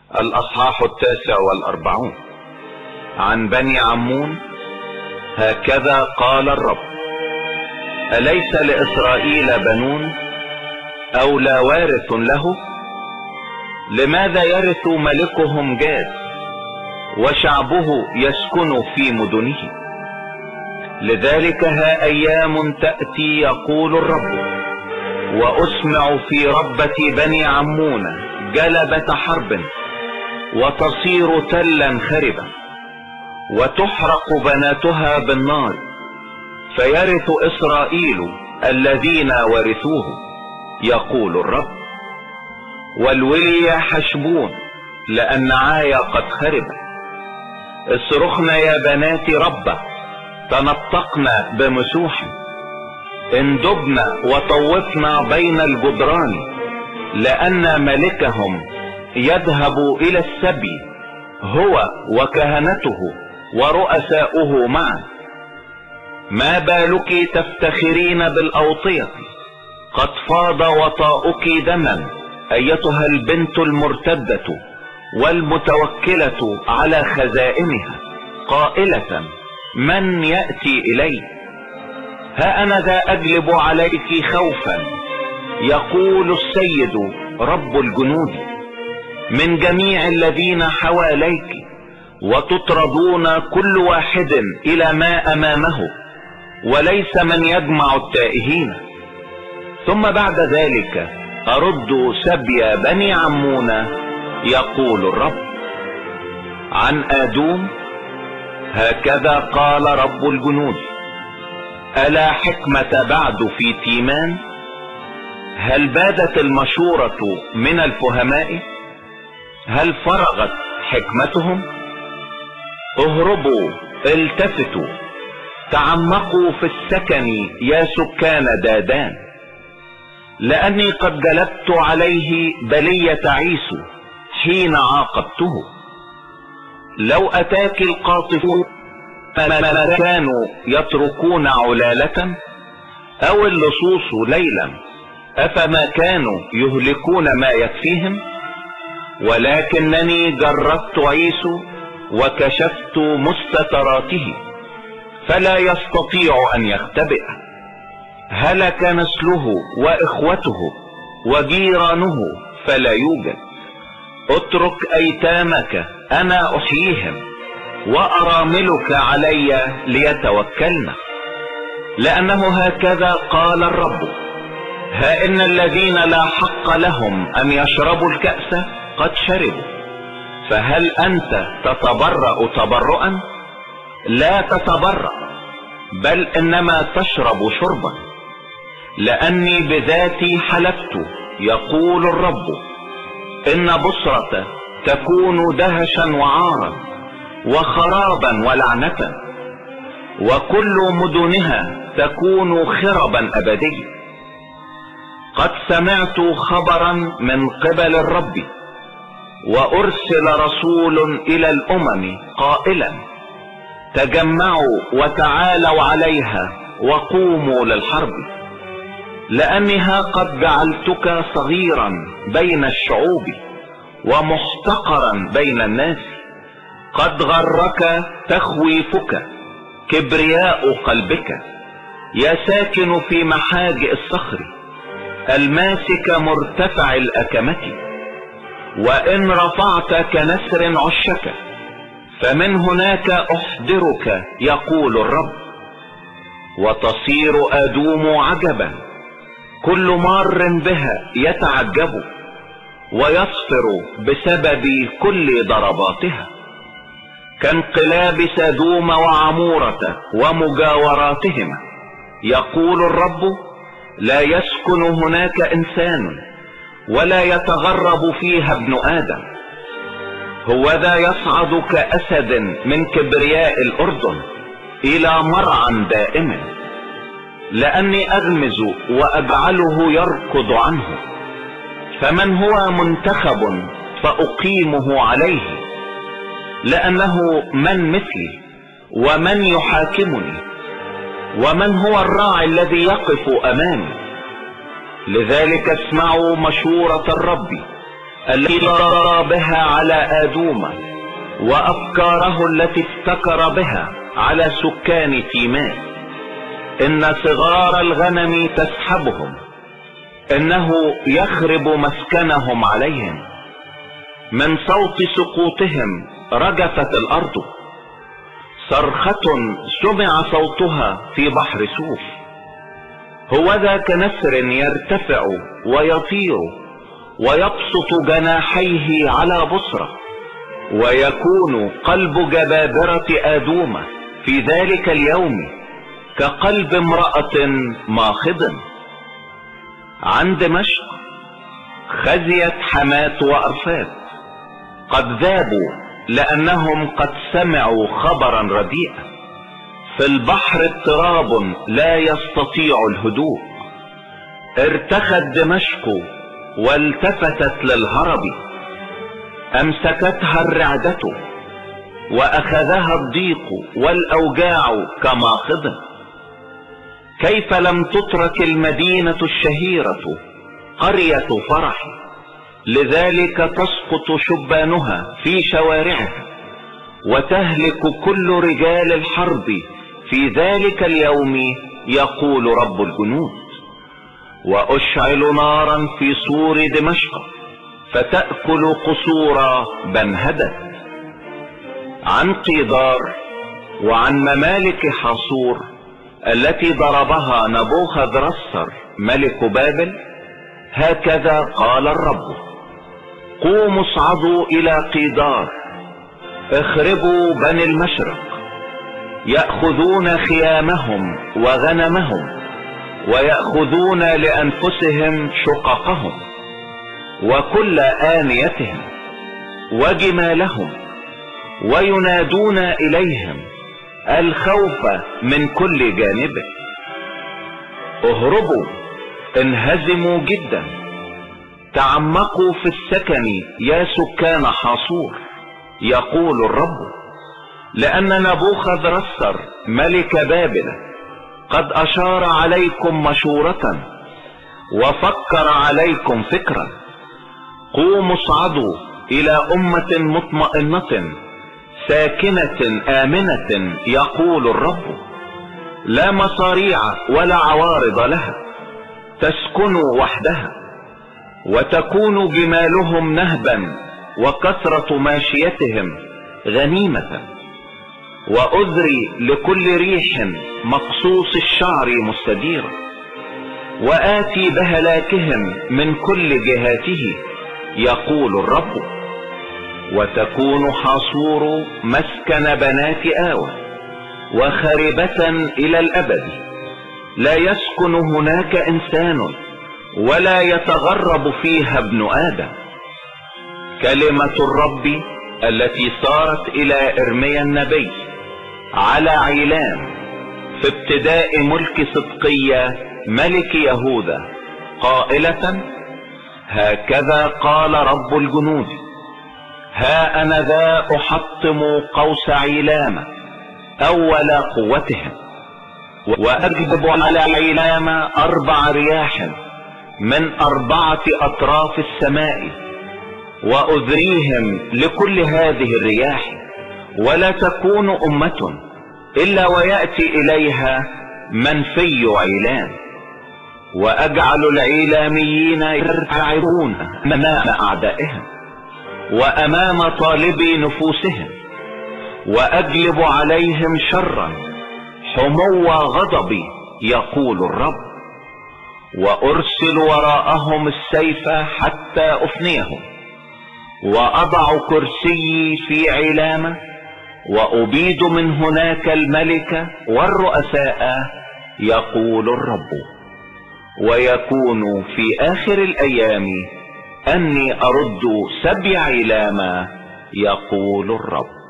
الأصحاح 49 عن بني عمون. هكذا قال الرب: أليس لإسرائيل بنون أو لا وارث له؟ لماذا يرث ملكهم جاد وشعبه يسكن في مدنه؟ لذلك ها أيام تأتي يقول الرب وأسمع في ربة بني عمون جلبة حرب وتصير تلا خربا وتحرق بناتها بالنار، فيرث إسرائيل الذين ورثوه يقول الرب. والولي يا حشبون لأن عايا قد خرب. اصرخن يا بنات ربه تنطقن بمسوح، اندبن وطوفن بين الجدران، لأن ملكهم يذهب إلى السبي هو وكهنته ورؤساؤه معا. ما بالك تفتخرين بالأوطية؟ قد فاض وطاؤك دما أيتها البنت المرتدة والمتوكلة على خزائنها، قائلة: من يأتي إلي؟ ها أنا ذا أجلب عليك خوفا يقول السيد رب الجنود من جميع الذين حواليك، وتطردون كل واحد إلى ما أمامه، وليس من يجمع التائهين. ثم بعد ذلك أرد سبي بني عمون يقول الرب. عن آدوم: هكذا قال رب الجنود: ألا حكمة بعد في تيمان؟ هل بادت المشورة من الفهماء؟ هل فرغت حكمتهم؟ اهربوا، التفتوا، تعمقوا في السكن يا سكان دادان، لأني قد جلبت عليه بلية عيسو حين عاقبته. لو أتاك القاطفون ما كانوا يتركون علالة، أو اللصوص ليلا أفما كانوا يهلكون ما يكفيهم؟ ولكنني جردت عيسو وكشفت مستتراته فلا يستطيع أن يختبئ. هلك نسله وإخوته وجيرانه فلا يوجد. اترك أيتامك أنا أحييهم، وأراملك علي ليتوكلن، لأنه هكذا قال الرب: ها إن الذين لا حق لهم أن يشربوا الكأس قد شربوا، فهل أنت تتبرأ تبرؤا؟ لا تتبرأ، بل إنما تشرب شربا، لأني بذاتي حلفت يقول الرب إن بصرة تكون دهشا وعارا وخرابا ولعنة، وكل مدنها تكون خربا أبديا. قد سمعت خبرا من قبل الرب، وأرسل رسول إلى الأمم قائلا: تجمعوا وتعالوا عليها وقوموا للحرب، لأنها قد جعلتك صغيرا بين الشعوب ومحتقرا بين الناس. قد غرك تخويفك كبرياء قلبك يا ساكن في محاجئ الصخر الماسك مرتفع الأكمة. وإن رفعت كنسر عشك فمن هناك أحضرك يقول الرب. وتصير آدوم عجبا، كل مار بها يتعجب ويصفر بسبب كل ضرباتها، كانقلاب سدوم وعمورة ومجاوراتهما يقول الرب. لا يسكن هناك إنسان ولا يتغرب فيها ابن آدم. هوذا يصعد كأسد من كبرياء الأردن إلى مرعى دائم، لأني أغمز وأجعله يركض عنه. فمن هو منتخب فأقيمه عليه، لأنه من مثلي ومن يحاكمني، ومن هو الراعي الذي يقف أمامي. لذلك اسمعوا مشورة الرب التي ضرب بها على آدوم، وأفكاره التي افتكر بها على سكان تيمان. إن صغار الغنم تسحبهم، إنه يخرب مسكنهم عليهم. من صوت سقوطهم رجفت الأرض، صرخة سمع صوتها في بحر سوف. هوذا كنسر يرتفع ويطير، ويبسط جناحيه على بصرة، ويكون قلب جبابرة آدوم في ذلك اليوم كقلب امرأة ماخض. عن دمشق خزيت حماة وأرفاد، قد ذابوا لأنهم قد سمعوا خبرا رديئا. في البحر اضطراب لا يستطيع الهدوء، ارتخت دمشق والتفتت للهرب. امسكتها الرعدة واخذها الضيق والاوجاع كماخض. كيف لم تترك المدينة الشهيرة قرية فرح؟ لذلك تسقط شبانها في شوارعها، وتهلك كل رجال الحرب في ذلك اليوم، يقول رب الجنود. واشعل نارا في سور دمشق فتأكل قصور بنهدت. عن قيدار وعن ممالك حاصور التي ضربها نبوخذرصر ملك بابل، هكذا قال الرب: قوموا اصعدوا الى قيدار، اخربوا بني المشرق، يأخذون خيامهم وغنمهم، ويأخذون لأنفسهم شققهم وكل آنيتهم وجمالهم، وينادون إليهم الخوف من كل جانب. اهربوا، انهزموا جدا، تعمقوا في السكن يا سكان حاصور، يقول الرب. لأن نبوخذرصر ملك بابل قد أشار عليكم مشورة وفكر عليكم فكرا. قوموا اصعدوا إلى أمة مطمئنة ساكنة آمنة، يقول الرب، لا مصاريع ولا عوارض لها، تسكن وحدها، وتكون جمالهم نهبا، وكثرة ماشيتهم غنيمة. وأذري لكل ريح مقصوص الشعر مستديرا، وآتي بهلاكهم من كل جهاته، يقول الرب. وتكون حاصور مسكن بنات آوى، وخربة إلى الأبد، لا يسكن هناك إنسان، ولا يتغرب فيها ابن آدم. كلمة الرب التي صارت إلى إرميا النبي على عيلام في ابتداء ملك صدقية ملك يهوذا، قائلة: هكذا قال رب الجنود، ها أنا ذا أحطم قوس عيلام أول قوتهم، وأجلب على عيلام 4 رياح من 4 أطراف السماء، وأذريهم لكل هذه الرياح، ولا تكون أمة إلا ويأتي إليها منفي عيلام. وأجعل العيلاميين يرتعبون أمام أعدائهم وأمام طالبي نفوسهم، وأجلب عليهم شرا حمو غضبي، يقول الرب. وأرسل وراءهم السيف حتى أفنيهم، وأضع كرسيي في علامة، وأبيد من هناك الملك والرؤساء، يقول الرب. ويكون في آخر الأيام أني أرد 7 علامة، يقول الرب.